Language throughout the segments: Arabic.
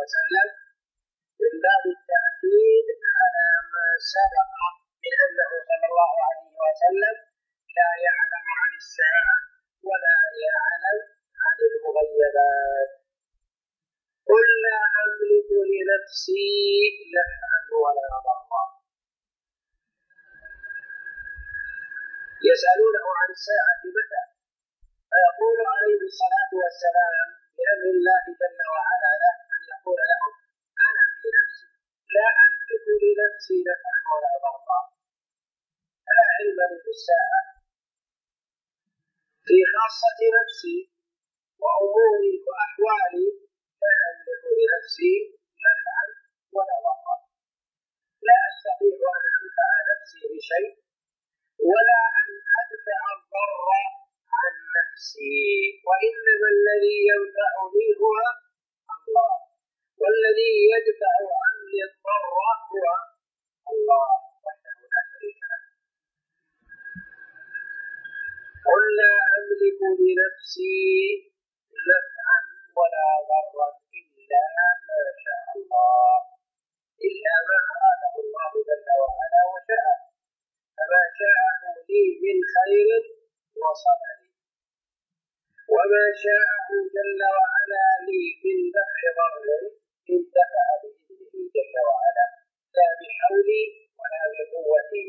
وسلم من باب التأكيد على ما سبق من أنه صلى الله عليه وسلم لا يعلم عن الساعة ولا يعلم عن المغيبات. قل لا أملك لنفسي نفعا ولا ضرا. يسألونه عن الساعة متى، فيقول عليه الصلاة والسلام بأمر الله جل وعلا له أن يقول لهم أنا في نفسي لا أملك لنفسي نفعا ولا ضرا، فلا علم لي بالساعة في خاصة نفسي وأموري وأحوالي، لا أملك لنفسي نفعا ولا ضرا، لا أستطيع أن أنفع نفسي بشيء ولا أن أدفع الضر عن نفسي، وإنما الذي ينفعني هو الله، والذي يدفع عني الضر هو الله وحده لا شريك له. قل لا أملك لنفسي نفعا ولا ضرا إلا ما شاء الله، إلا ما أراده الله جل وعلا وشاء، فما شاءه لي من خير وصلني، وما شاءه جل وعلا لي من دفع ضر انتفع بإذنه جل وعلا، لا بحولي ولا بقوتي.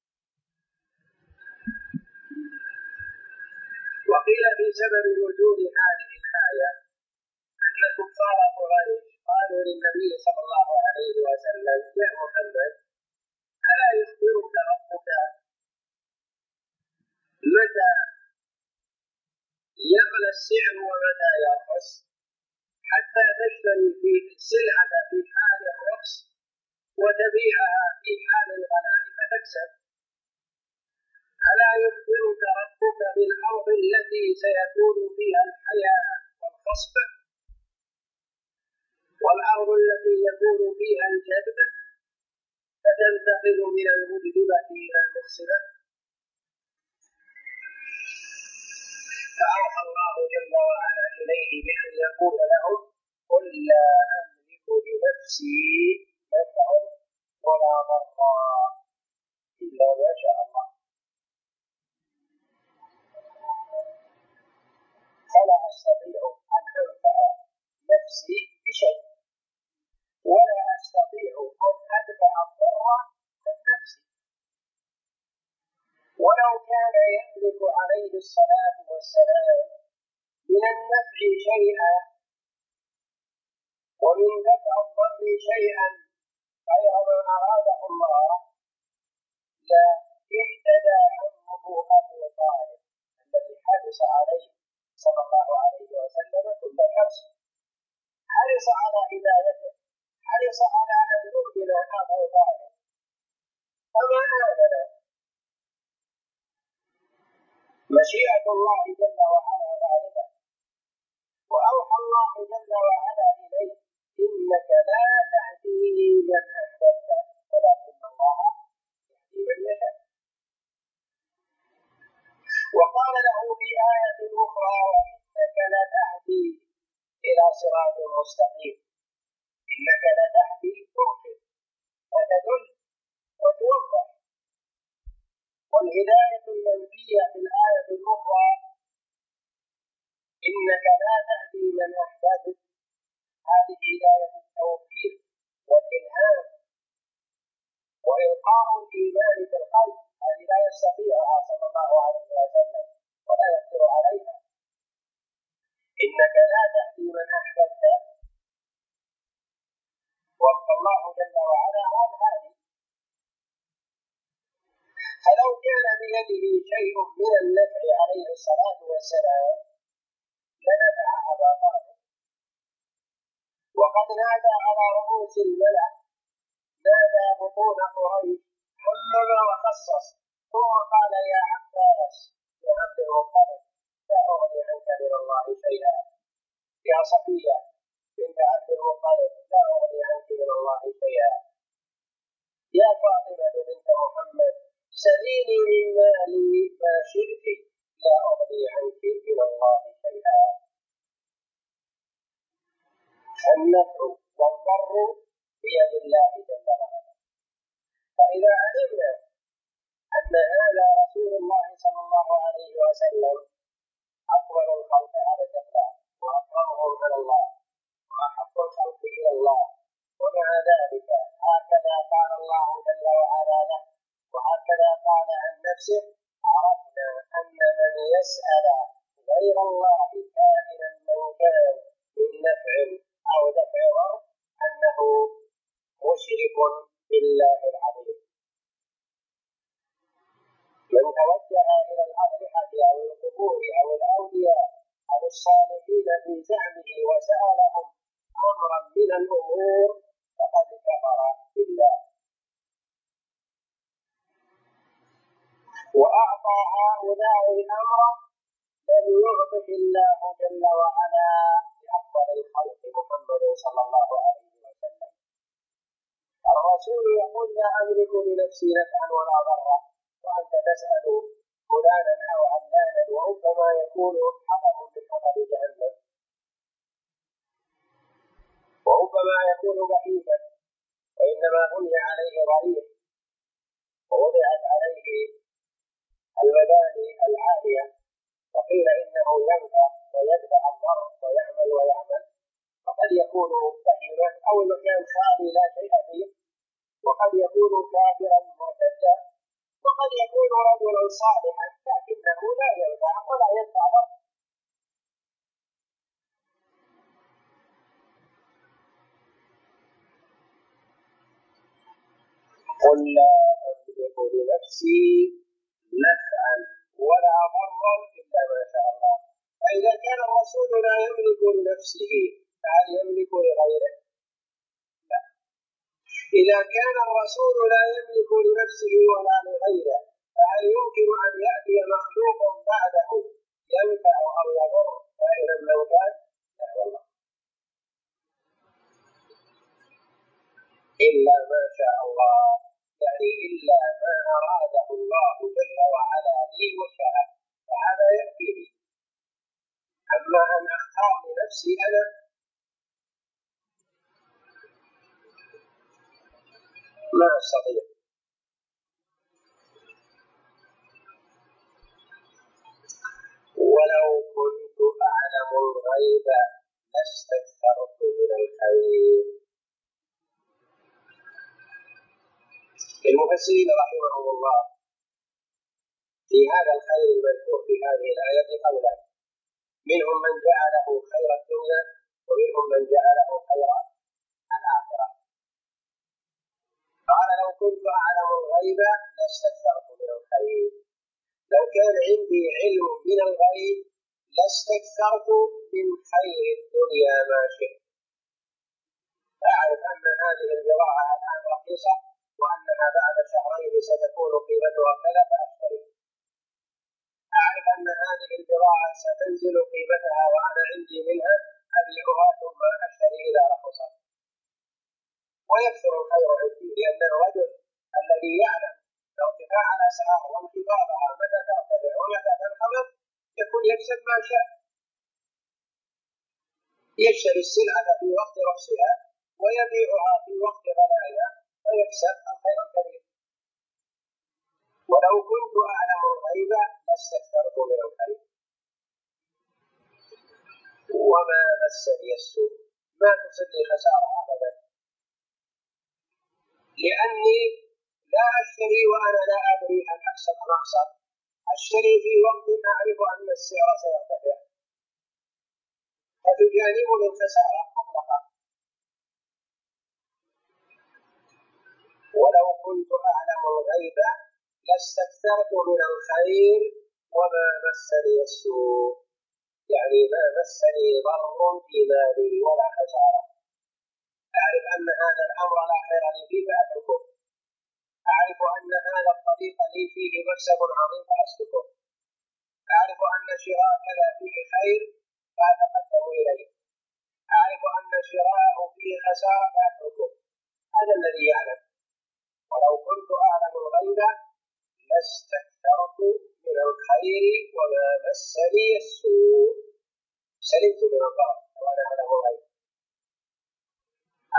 وقيل في سبب نزول هذه الآية أن كفار قريش قالوا للنبي صلى الله عليه وسلم يا محمد ألا يخبرك ربك متى يغلى السعر ومتى يرخص، حتى تشتري في السلعة في حال الرخص وتبيعها في حال الغلاء فتكسب؟ ألا يخبرك ربك بالأرض التي سيكون فيها الحياة والخصب، والأرض التي يكون فيها الجدب فتنتقل من المجدبة إلى المخصبة؟ فأوحى الله جل وعلا إليه بأن يقول لهم قل لا أملك لنفسي نفعا ولا ضرا إلا ما شاء الله، فلا أستطيع أن أنفع نفسي بشيء ولا أستطيع أن أدفع الضر عن نفسي. ولو كان يملك عليه الصلاة والسلام من النفع شيئا ومن دفع الضر شيئا غير ما أراده الله لا اهتدى عمه أبو طالب الذي حرص عليه صلى الله عليه وسلم كل حرص، حرص على هدايته، حرص على أن يؤمن أبو طالب فما آمن. مشيئة الله جل وعلا غالبة، وأوحى الله جل وعلا إليه إنك لا تهدي من أحببت ولكن الله يهدي من يشاء. وقال له في آية أخرى وإنك لتهدي إلى صراط مستقيم، إنك لتهدي ترشد وتدل وتوضح. والهداية المنفية في الآية الأخرى إنك لا تهدي من أحببت، هذه هداية التوفيق والإلهام وإلقاء الإيمان في القلب، هذه لا يستطيعها صلى الله عليه وسلم ولا يقدر عليها. إنك لا تهدي من أحببت، والله جل وعلا هو الهادي. فلو كان بيده شيء من النفع عليه الصلاة والسلام لنفع أبا طالب، وقد نادى على رؤوس الملأ، نادى بطون قريش، حمم وخصص، ثم قال يا عباس يا عبد المطلب لا أغني عنك من الله شيئا، يا صفية بنت عبد المطلب لا أغني عنك من الله شيئا، يا فاطمة بنت محمد سليني من مالي ما شئت لا أغني عنك من الله شيئا. النفع والضر بيد الله جل وعلا. فإذا علمنا أن هذا رسول الله صلى الله عليه وسلم أفضل الخلق على الإطلاق وأكرمهم على الله وأحب الخلق إلى الله، ومع ذلك هكذا قال الله جل وعلا له وهكذا قال عن نفسه، عرفنا أن من يسأل غير الله كائنا من كان من نفع أو دفع ضر أنه مشرك بالله العظيم. من توجه إلى الأضرحة أو القبور أو الأولياء أو الصالحين في زعمه وسألهم أمرا من الأمور فقد كفر بالله، وأعطى هؤلاء أمرا لم يعطه الله جل وعلا لأفضل الخلق محمد صلى الله عليه وسلم. الرسول يقول لا أملك لنفسي نفعا ولا ضرا، وأنت تسأل فلانا أو علانا، وربما يكون حطب من حطب جهنم، وربما يكون بهيما، وإنما بني عليه ضريح ووضعت عليه المباني العالية وقيل إنه ينفع ويدفع الضر ويعمل، فقد يكون بهيما أو المكان خالي لا شيء فيه، وقد يكون كافرا مرتدا، وقد يكون رجلا صالحا لكنه لا ينفع ولا يدفع ضر. قل لا أملك لنفسي نفعا ولا ضرا إلا ما شاء الله. فإذا كان الرسول لا يملك لنفسه فهل يملك لغيره؟ لا. إذا كان الرسول لا يملك لنفسه ولا لغيره فهل يمكن أن يأتي مخلوق بعده ينفع أو يضر كائنا من كان؟ لا والله. إلا ما شاء الله، يعني إلا ما أراده الله جل وعلا لي وشاء فهذا يأتيني. أما أن أختار لنفسي أنا ما أستطيع. ولو كنت أعلم الغيب لاستكثرت من الخير. المفسرين رحمهم الله في هذا الخير المذكور في هذه الآية قولان، منهم من جعله خير الدنيا ومنهم من جعله خير الآخرة. قال لو كنت أعلم الغيب لاستكثرت من الخير، لو كان عندي علم من الغيب لاستكثرت من خير الدنيا ما شئت. أعرف أن هذه البضاعة الآن رخيصة وأنها بعد شهرين ستكون قيمتها كذا فأشتري. أعرف أن هذه البضاعة ستنزل قيمتها وأنا عندي منها أبيعها ثم أشتري إذا رخصت. ويكثر الخير عندي، لأن الرجل الذي يعلم ارتفاع الأسعار وانخفاضها متى ترتفع ومتى تنخفض يكون يكسب ما شاء، يشتري السلعة في وقت رخصها ويبيعها في وقت غلائها ويكسب الخير الكريم. ولو كنت أعلم الغيب لاستكثرت من الخير وما مسني السوء، ما تصلي خسارة أبدا، لأني لا أشتري وأنا لا أدري أن أكسب أم أخسر، أشتري في وقت أعرف أن السعر سيرتفع فتجانبني الخسارة مطلقا. ولو كنت أعلم الغيب لاستكثرت من الخير وما مسني السوء، يعني ما مسني ضر في مالي ولا خسارة. أعرف أن هذا الأمر لا خير لي فيه فأتركه، أعرف أن هذا الطريق لي فيه مكسب عظيم فأسلكه، أعرف أن شراء كذا فيه خير فأتقدم إليه، أعرف أن شراءه فيه خسارة فأتركه. هذا الذي يعلم. ولو كنت أعلم الغيب لاستكثرت من الخير وما مسني السوء، سلمت من الضرر وأنا أعلم الغيب.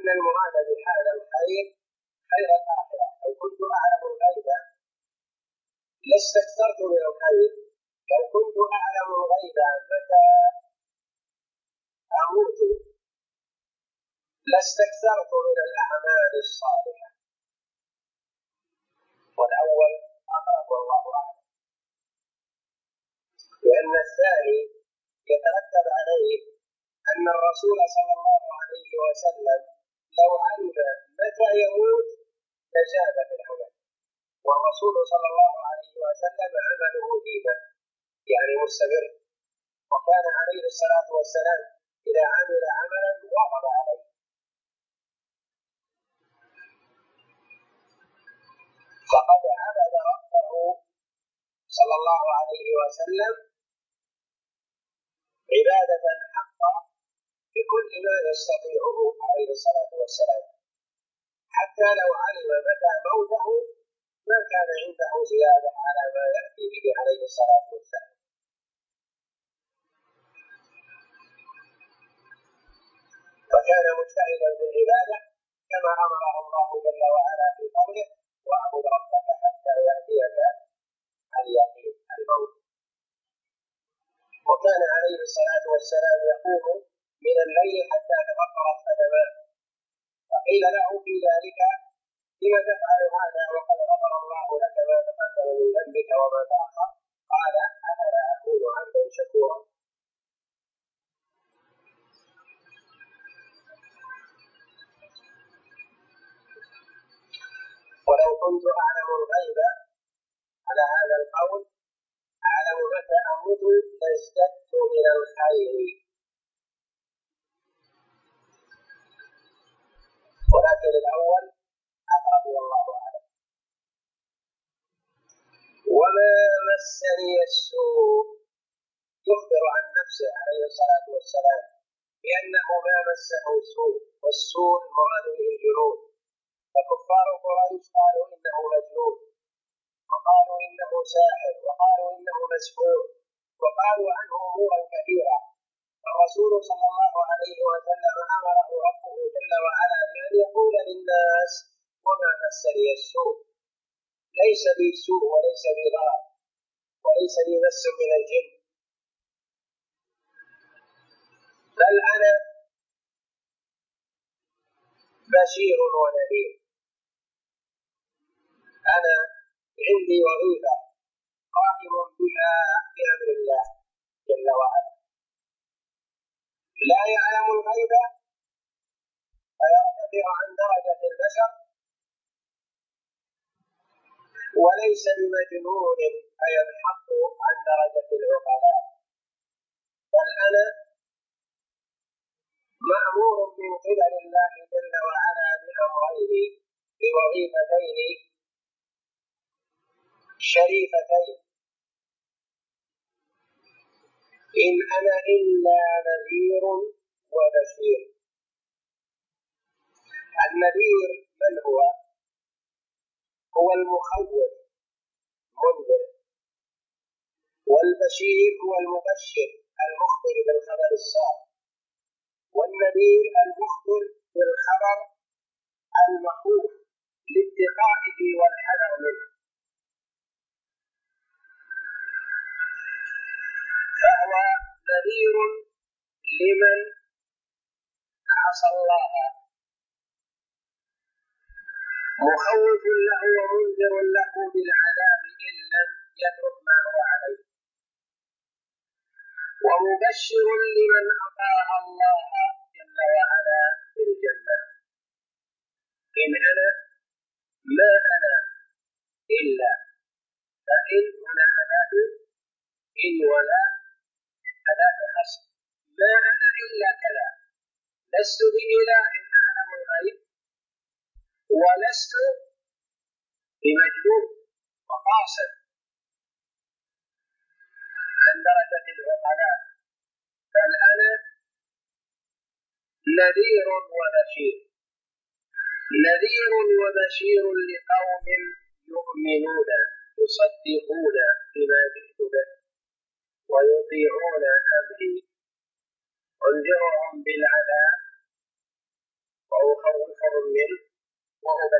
المراد بهذا الخير خير الآخرة. لو كنت أعلم الغيب لاستكثرت من الخير، لو كنت أعلم الغيب متى أموت لاستكثرت من الأعمال الصالحة. والأول أقرب والله أعلم، لأن الثاني يترتب عليه أن الرسول صلى الله عليه وسلم لو علم متى يموت لزاد في العمل، والرسول صلى الله عليه وسلم عمله ديما يعني مستمر، وكان عليه الصلاة والسلام إذا عمل عملا واظب عليه. فقد عبد ربه صلى الله عليه وسلم عبادة حقا بكل ما يستطيعه عليه الصلاة والسلام، حتى لو علم متى موته ما كان عنده زيادة على ما يأتي به عليه الصلاة والسلام. فكان مجتهدا في العبادة كما أمره الله جل وعلا في قوله: واعبد ربك حتى يأتيك اليقين الموت. وكان عليه الصلاة والسلام يقوم من الليل حتى تفطرت قدماه، فقيل له في ذلك: لم تفعل هذا وقد غفر الله لك ما تقدم من ذنبك وما تأخر؟ قال: أفلا أكون عبدا شكورا. ولو كنت أعلم الغيب على هذا القول أعلم متى أموت لازددت من الخير، ولكن الأول أقرب والله أعلم. وما مسني السوء، يخبر عن نفسه عليه الصلاة والسلام بأنه ما مسه سوء، والسوء المراد به الجنون. فكفار قريش قالوا إنه مجنون، وقالوا إنه ساحر، وقالوا إنه مسحور، وقالوا عنه أمورا كثيرة. الرسول صلى الله عليه وسلم أمره ربه جل وعلا بأن يقول للناس: وما مسني السوء، ليس بي سوء وليس بي ضرر وليس بي مس من الجن، بل أنا بشير ونذير. أنا عندي وظيفة قائم بها بأمر الله جل وعلا، لا يعلم الغيب فيرتفع عن درجة البشر، وليس بمجنون فينحط عن درجة العقلاء، بل أنا مأمور من قبل الله جل وعلا بأمرين، بوظيفتين شريفتين: إن أنا إلا نذير وبشير. النذير من هو؟ هو المخوف منذر، والبشير هو المبشر المخبر بالخبر السار، والنذير المخبر بالخبر المخوف لاتقائه والحذر منه. فهو نذير لمن عصى الله، مخوف له ومنذر له بالعذاب إن لم يترك ما هو عليه، ومبشر لمن أطاع الله جل وعلا بالجنة. إن أنا ما أنا إلا، فإن هنا أداة إن ولا أداة حصر، ما أنا إلا كذا، لست بإله أعلم الغيب، ولست بمجنون وقاصر عن درجة العقلاء، بل أنا نذير وبشير، نذير وبشير لقوم يؤمنون يصدقون بما جئت به ويطيعون أمري، أنذرهم بالعذاب وأخوفهم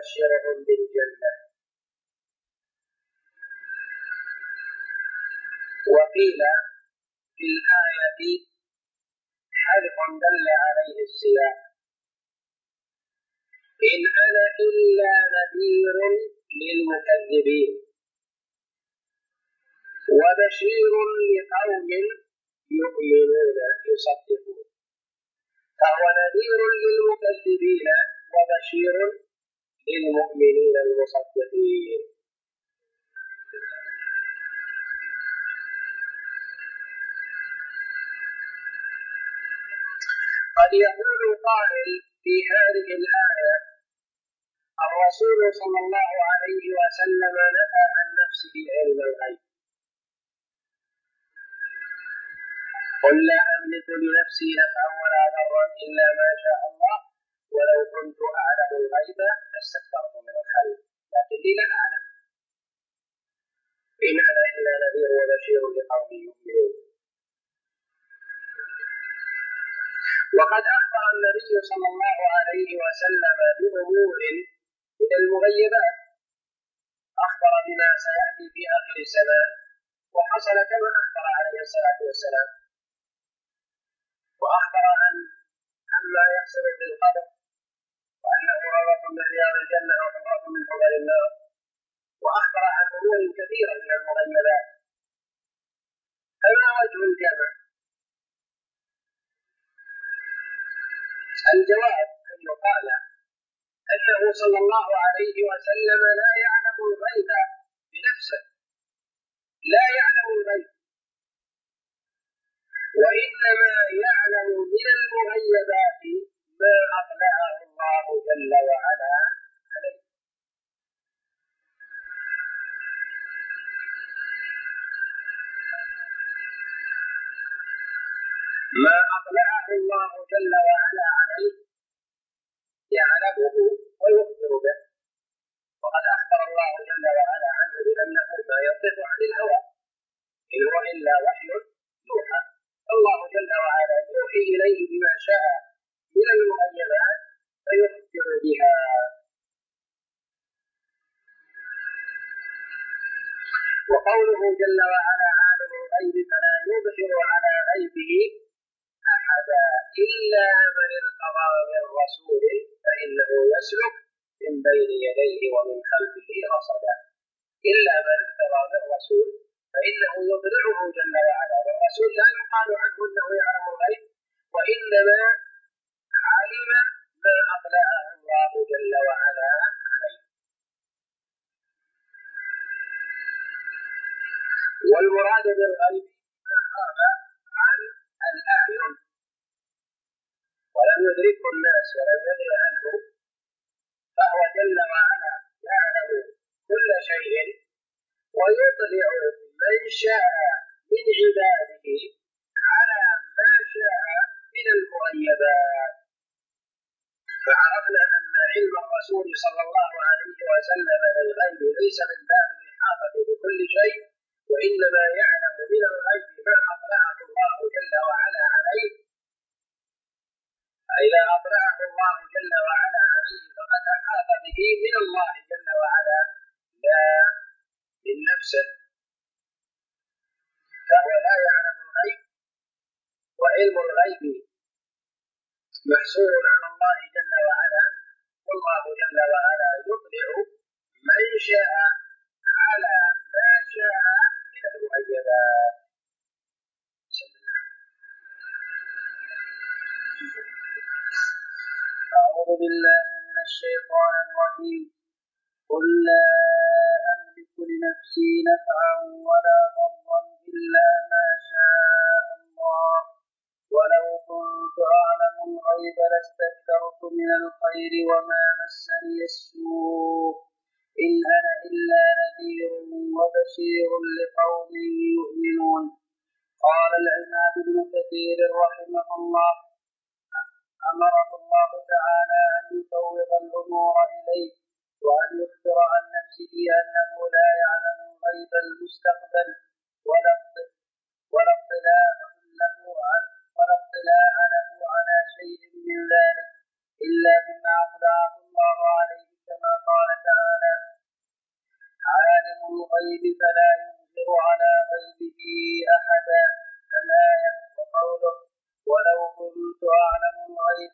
وبشرهم بالجنة. وقيل في الآية حرف دل عليه السياق: إن أنا إلا نذير للمكذبين وبشير لقوم يؤمنون يصدقون. فهو نذير للمكذبين وبشير للمؤمنين المصدقين. قد يقول قائل في هذه الآية: الرسول صلى الله عليه وسلم نفى عن نفسه علم الغيب. قل لا أملك لنفسي نفعا ولا ضرا إلا ما شاء الله ولو كنت أعلم الغيب لاستكثرت من الخير لكني لا أعلم. إن أنا إلا نذير وبشير لقوم يؤمنون. وقد أخبر النبي صلى الله عليه وسلم بأمور من المغيبات. أخبر بما سيأتي في آخر الزمان وحصل كما أخبر عليه الصلاة والسلام، وأخبر عما يحصل في القبر وأنه روضة من رياض الجنة وحفرة من حفر النار، وأخبر عن أمور كثيرة من المغيبات. فما وجه الجمع؟ الجواب أن يقال أنه صلى الله عليه وسلم لا يعلم الغيب بنفسه، لا يعلم الغيب، وإنما يعلم من المغيبات ما أطلعه الله جل وعلا عليه. ما أطلعه الله جل وعلا عليه يعلمه ويخبر به. وقد أخبر الله جل وعلا عنه بأنه ما ينطق عن الهوى إن هو إلا وحي يوحى. الله جل وعلا يوحي إليه بما شاء من المغيبات فيخبر بها. وقوله جل وعلا عالم الغيب فلا يظهر على غيبه أحدا إلا من ارتضى من رسول فإنه يسلك من بين يديه ومن خلفه رصدا. إلا من ارتضى من رسول فإنه يطلعه جل وعلا، والرسول لا يقال عنه أنه يعلم الغيب، وإنما علم ما أطلعه الله جل وعلا عليه. والمراد بالغيب ما غاب عن الأعين ولم يدركه الناس ولم يدر عنه، فهو جل وعلا يعلم كل شيء ويطلع من شاء من عباده على ما شاء من المغيبات. فعرفنا أن علم الرسول صلى الله عليه وسلم للغيب ليس من باب الإحاطة بكل شيء، وإنما يعلم من الغيب ما أطلعه الله جل وعلا عليه. فإذا أطلعه الله جل وعلا عليه فقد أحاط به من الله جل وعلا لا من نفسه، فهو لا يعلم الغيب، وعلم الغيب محصور على الله جل وعلا، والله جل وعلا يطلع من شاء على ما شاء من المغيبات. أعوذ بالله من الشيطان الرجيم. قل لا أملك لنفسي نفعا ولا ضرا إلا ما شاء الله ولو كنت أعلم الغيب لاستكثرت من الخير وما مسني السوء إن أنا إلا نذير وبشير لقوم يؤمنون. قال العماد بن كثير رحمه الله: أمره الله تعالى أن يفوض الأمور إليه وأن يخبر عن نفسه أنه لا يعلم غيب المستقبل ولا اطلاع له على شيء من ذلك إلا بما أطلعه الله عليه، كما قال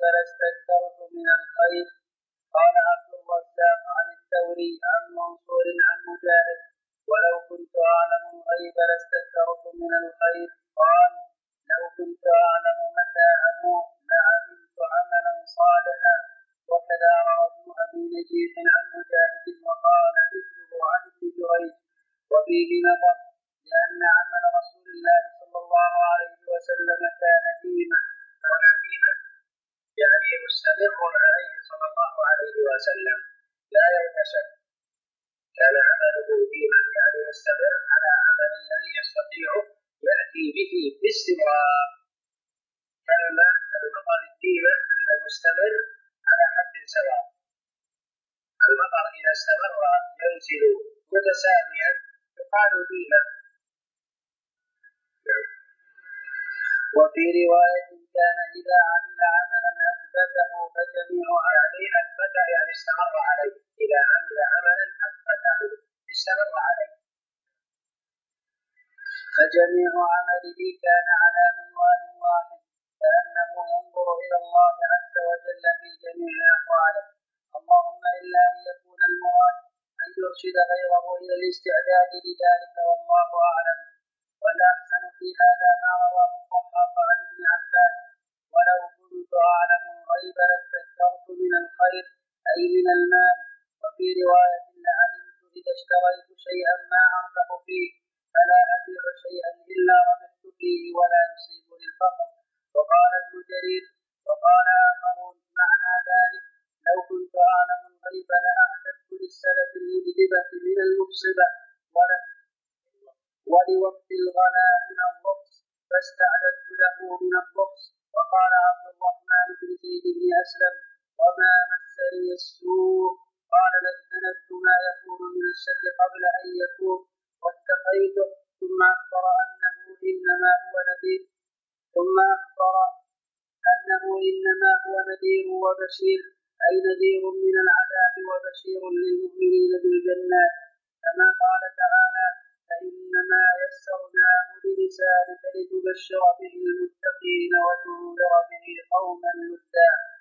لاستكثرت من الخير. قال عبد الرزاق عن الثوري عن منصور عن مجاهد ولو كنت أعلم الغيب لاستكثرت من الخير. قال لو كنت أعلم متى أموت لعملت عملا صالحا. وكذا روى ابن أبي نجيح عن مجاهد وقال مثله عن ابن جريج. وفيه نظر لأن عمل رسول الله صلى الله عليه وسلم كان ديما يعني مستمر عليه صلى الله عليه وسلم لا ينكسر. كان عمله ديما يعني مستمر على عمل الذي يستطيع يأتي به باستمرار. المطر الديمة المستمر على حد سواء. المطر إذا استمر ينزل متساويا يقال ديما. وفي رواية كان إذا عمل عملا أثبته فجميع عمله أثبت يعني استمر عليه. إذا عمل عملا أثبته استمر عليه. فجميع عمله كان على منوال واحد كأنه ينظر إلى الله عز وجل في جميع أحواله. اللهم إلا أن يكون المراد أن يرشد غيره إلى الاستعداد لذلك والله أعلم. والأحسن في هذا ما رواه الضحاك عن ابن عباس ولو كنت أعلم الغيب لاستكثرت من الخير أي من المال. وفي رواية لعلمت إذا اشتريت شيئا ما أربح فيه فلا أبيع شيئا إلا ربحت فيه ولا يصيبني الفقر. وقال ابن جرير وقال آخرون معنى ذلك لو كنت أعلم الغيب لأعددت للسنة المجدبة من المبصبة ولوقت الغلا من الرخص فاستعددت له من الرخص. وقال عبد الرحمن بن زيد بن أسلم وما مسني السوء قال لاجتنبت ما يكون من الشر قبل أن يكون واتقيته. ثم أخبر أنه إنما هو نذير وبشير أي نذير من العذاب وبشير للمؤمنين بالجنات كما قال تعالى فإنما يسرناه بلسانك لتبشر به المتقين وتنذر به قوما لدا.